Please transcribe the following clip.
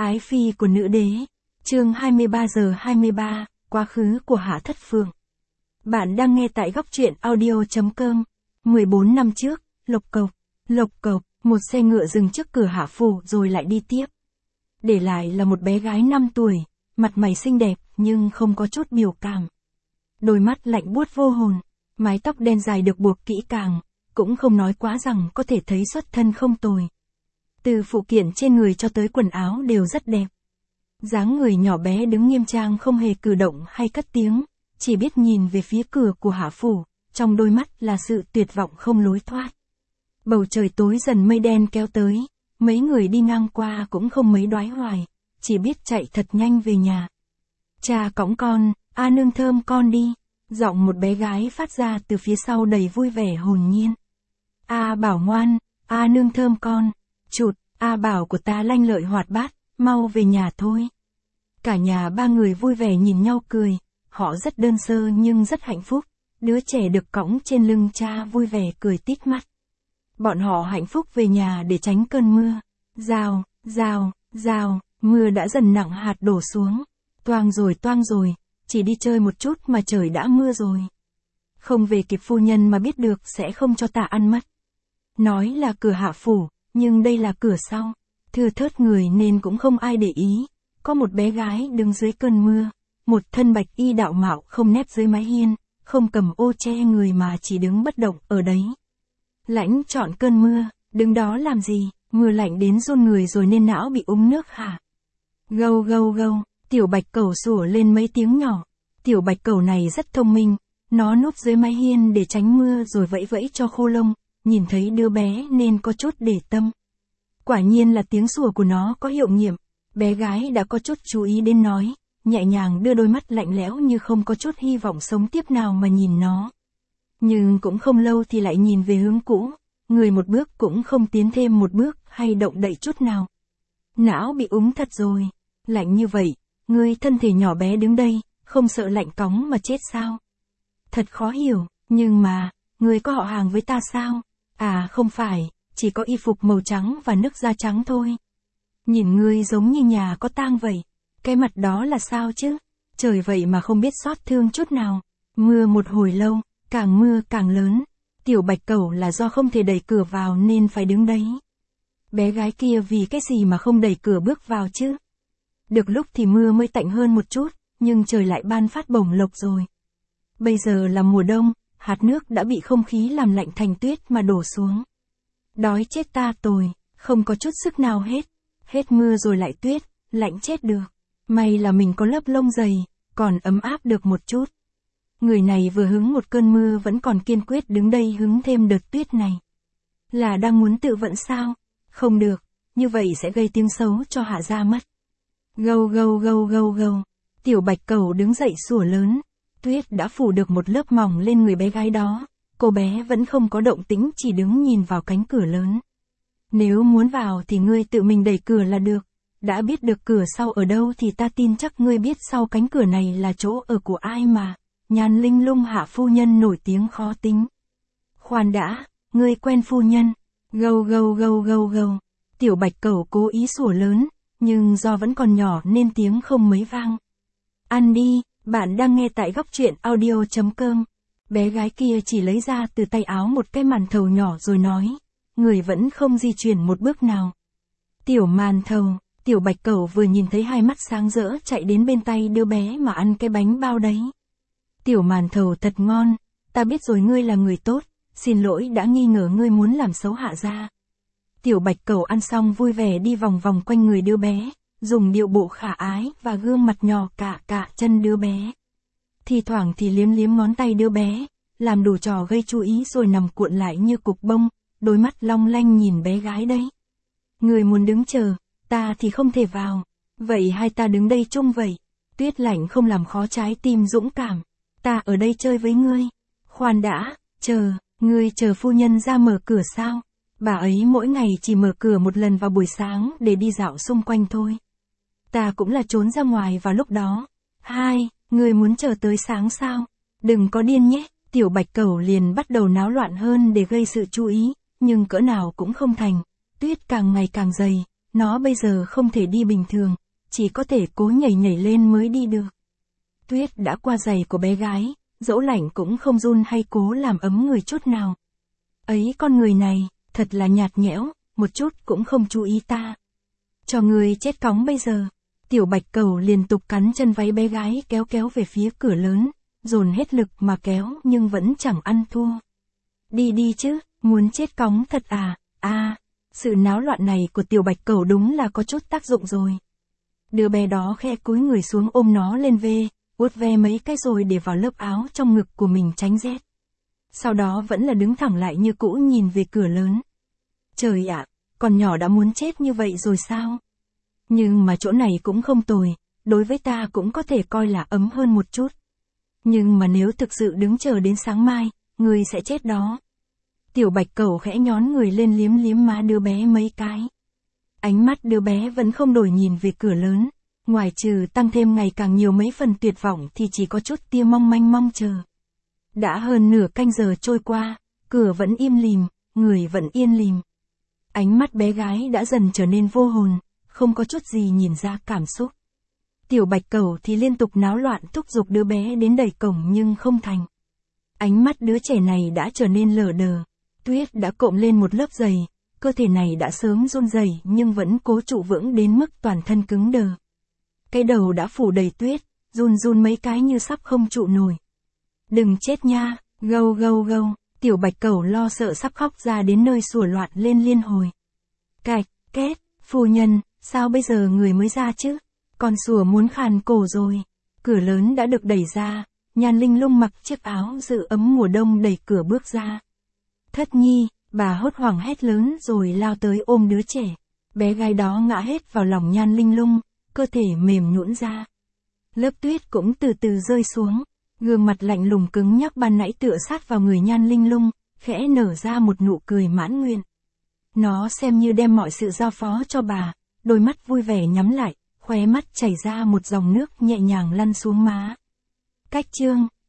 Ái phi của nữ đế. Chương 23 giờ 23, quá khứ của Hạ Thất Phượng. Bạn đang nghe tại góc truyện audio.com. 14 năm trước, lộc cộc, một xe ngựa dừng trước cửa Hạ phủ rồi lại đi tiếp. Để lại là một bé gái 5 tuổi, mặt mày xinh đẹp nhưng không có chút biểu cảm. Đôi mắt lạnh buốt vô hồn, mái tóc đen dài được buộc kỹ càng, cũng không nói quá rằng có thể thấy xuất thân không tồi. Từ phụ kiện trên người cho tới quần áo đều rất đẹp. Dáng người nhỏ bé đứng nghiêm trang không hề cử động hay cất tiếng, chỉ biết nhìn về phía cửa của Hạ phủ, trong đôi mắt là sự tuyệt vọng không lối thoát. Bầu trời tối dần mây đen kéo tới, mấy người đi ngang qua cũng không mấy đoái hoài, chỉ biết chạy thật nhanh về nhà. Cha cõng con, a nương thơm con đi, giọng một bé gái phát ra từ phía sau đầy vui vẻ hồn nhiên. A bảo ngoan, a nương thơm con, chụt, a bảo của ta lanh lợi hoạt bát, mau về nhà thôi. Cả nhà ba người vui vẻ nhìn nhau cười, họ rất đơn sơ nhưng rất hạnh phúc, đứa trẻ được cõng trên lưng cha vui vẻ cười tít mắt. Bọn họ hạnh phúc về nhà để tránh cơn mưa. Rào, rào, rào, mưa đã dần nặng hạt đổ xuống. Toang rồi, chỉ đi chơi một chút mà trời đã mưa rồi. Không về kịp phu nhân mà biết được sẽ không cho ta ăn mất. Nói là cửa Hạ phủ, nhưng đây là cửa sau. Thưa thớt người nên cũng không ai để ý. Có một bé gái đứng dưới cơn mưa, một thân bạch y đạo mạo không nép dưới mái hiên, không cầm ô che người mà chỉ đứng bất động ở đấy. Lãnh chọn cơn mưa, đứng đó làm gì, mưa lạnh đến run người rồi nên não bị úng nước hả? Gâu gâu gâu, tiểu bạch cẩu sủa lên mấy tiếng nhỏ. Tiểu bạch cẩu này rất thông minh, nó núp dưới mái hiên để tránh mưa rồi vẫy vẫy cho khô lông, nhìn thấy đứa bé nên có chút để tâm. Quả nhiên là tiếng sủa của nó có hiệu nghiệm, bé gái đã có chút chú ý đến nói, nhẹ nhàng đưa đôi mắt lạnh lẽo như không có chút hy vọng sống tiếp nào mà nhìn nó. Nhưng cũng không lâu thì lại nhìn về hướng cũ, người một bước cũng không tiến thêm một bước hay động đậy chút nào. Não bị úng thật rồi, lạnh như vậy, ngươi thân thể nhỏ bé đứng đây, không sợ lạnh cóng mà chết sao? Thật khó hiểu, nhưng mà, ngươi có họ hàng với ta sao? À không phải, chỉ có y phục màu trắng và nước da trắng thôi. Nhìn ngươi giống như nhà có tang vậy, cái mặt đó là sao chứ? Trời vậy mà không biết xót thương chút nào. Mưa một hồi lâu, càng mưa càng lớn, tiểu bạch cẩu là do không thể đẩy cửa vào nên phải đứng đấy. Bé gái kia vì cái gì mà không đẩy cửa bước vào chứ? Được lúc thì mưa mới tạnh hơn một chút, nhưng trời lại ban phát bổng lộc rồi. Bây giờ là mùa đông, hạt nước đã bị không khí làm lạnh thành tuyết mà đổ xuống. Đói chết ta rồi, không có chút sức nào hết. Hết mưa rồi lại tuyết, lạnh chết được. May là mình có lớp lông dày, còn ấm áp được một chút. Người này vừa hứng một cơn mưa vẫn còn kiên quyết đứng đây hứng thêm đợt tuyết này. Là đang muốn tự vẫn sao? Không được, như vậy sẽ gây tiếng xấu cho Hạ gia mất. Gâu gâu gâu gâu gâu, tiểu bạch cẩu đứng dậy sủa lớn. Tuyết đã phủ được một lớp mỏng lên người bé gái đó. Cô bé vẫn không có động tĩnh, chỉ đứng nhìn vào cánh cửa lớn. Nếu muốn vào thì ngươi tự mình đẩy cửa là được. Đã biết được cửa sau ở đâu thì ta tin chắc ngươi biết sau cánh cửa này là chỗ ở của ai mà. Nhan Linh Lung Hạ phu nhân nổi tiếng khó tính. Khoan đã, ngươi quen phu nhân. Gâu gâu gâu gâu gâu. Tiểu bạch cẩu cố ý sủa lớn, nhưng do vẫn còn nhỏ nên tiếng không mấy vang. Ăn đi, bạn đang nghe tại góc truyện audio.com. Bé gái kia chỉ lấy ra từ tay áo một cái màn thầu nhỏ rồi nói. Người vẫn không di chuyển một bước nào. Tiểu màn thầu, tiểu bạch cẩu vừa nhìn thấy hai mắt sáng rỡ chạy đến bên tay đứa bé mà ăn cái bánh bao đấy. Tiểu màn thầu thật ngon, ta biết rồi ngươi là người tốt, xin lỗi đã nghi ngờ ngươi muốn làm xấu Hạ gia. Tiểu bạch cẩu ăn xong vui vẻ đi vòng vòng quanh người đứa bé, dùng điệu bộ khả ái và gương mặt nhỏ cạ chân đứa bé. Thì thoảng thì liếm liếm ngón tay đứa bé, làm đủ trò gây chú ý rồi nằm cuộn lại như cục bông, đôi mắt long lanh nhìn bé gái đấy. Người muốn đứng chờ, ta thì không thể vào, vậy hai ta đứng đây chung vậy. Tuyết lạnh không làm khó trái tim dũng cảm. Ta ở đây chơi với ngươi. Khoan đã, ngươi chờ phu nhân ra mở cửa sao? Bà ấy mỗi ngày chỉ mở cửa một lần vào buổi sáng để đi dạo xung quanh thôi. Ta cũng là trốn ra ngoài vào lúc đó. Ngươi muốn chờ tới sáng sao? Đừng có điên nhé. Tiểu bạch cẩu liền bắt đầu náo loạn hơn để gây sự chú ý, nhưng cỡ nào cũng không thành. Tuyết càng ngày càng dày, nó bây giờ không thể đi bình thường, chỉ có thể cố nhảy nhảy lên mới đi được. Tuyết đã qua giày của bé gái, dẫu lạnh cũng không run hay cố làm ấm người chút nào. Ấy con người này, thật là nhạt nhẽo, một chút cũng không chú ý ta. Cho người chết cóng bây giờ. Tiểu Bạch Cẩu liên tục cắn chân váy bé gái kéo kéo về phía cửa lớn, dồn hết lực mà kéo nhưng vẫn chẳng ăn thua. Đi đi chứ, muốn chết cóng thật à, sự náo loạn này của Tiểu Bạch Cẩu đúng là có chút tác dụng rồi. Đứa bé đó khe cúi người xuống ôm nó lên vuốt ve mấy cái rồi để vào lớp áo trong ngực của mình tránh rét. Sau đó vẫn là đứng thẳng lại như cũ nhìn về cửa lớn. Trời ạ, con nhỏ đã muốn chết như vậy rồi sao? Nhưng mà chỗ này cũng không tồi, đối với ta cũng có thể coi là ấm hơn một chút. Nhưng mà nếu thực sự đứng chờ đến sáng mai, người sẽ chết đó. Tiểu Bạch Cẩu khẽ nhón người lên liếm liếm má đứa bé mấy cái. Ánh mắt đứa bé vẫn không đổi nhìn về cửa lớn, ngoài trừ tăng thêm ngày càng nhiều mấy phần tuyệt vọng thì chỉ có chút tia mong manh mong chờ. Đã hơn nửa canh giờ trôi qua, cửa vẫn im lìm, người vẫn yên lìm. Ánh mắt bé gái đã dần trở nên vô hồn, không có chút gì nhìn ra cảm xúc. Tiểu Bạch Cẩu thì liên tục náo loạn thúc giục đứa bé đến đẩy cổng nhưng không thành. Ánh mắt đứa trẻ này đã trở nên lờ đờ. Tuyết đã cộm lên một lớp giày, cơ thể này đã sớm run rẩy nhưng vẫn cố trụ vững đến mức toàn thân cứng đờ. Cái đầu đã phủ đầy tuyết, run run mấy cái như sắp không trụ nổi. Đừng chết nha, gâu gâu gâu, Tiểu Bạch Cẩu lo sợ sắp khóc ra đến nơi sủa loạn lên liên hồi. Cạch, két, phu nhân, sao bây giờ người mới ra chứ? Con sủa muốn khàn cổ rồi. Cửa lớn đã được đẩy ra, Nhan Linh Lung mặc chiếc áo dự ấm mùa đông đẩy cửa bước ra. Thất nhi, bà hốt hoảng hét lớn rồi lao tới ôm đứa trẻ. Bé gái đó ngã hết vào lòng Nhan Linh Lung, cơ thể mềm nhũn ra. Lớp tuyết cũng từ từ rơi xuống, gương mặt lạnh lùng cứng nhắc ban nãy tựa sát vào người Nhan Linh Lung, khẽ nở ra một nụ cười mãn nguyện. Nó xem như đem mọi sự giao phó cho bà, đôi mắt vui vẻ nhắm lại, khóe mắt chảy ra một dòng nước nhẹ nhàng lăn xuống má. Cách chương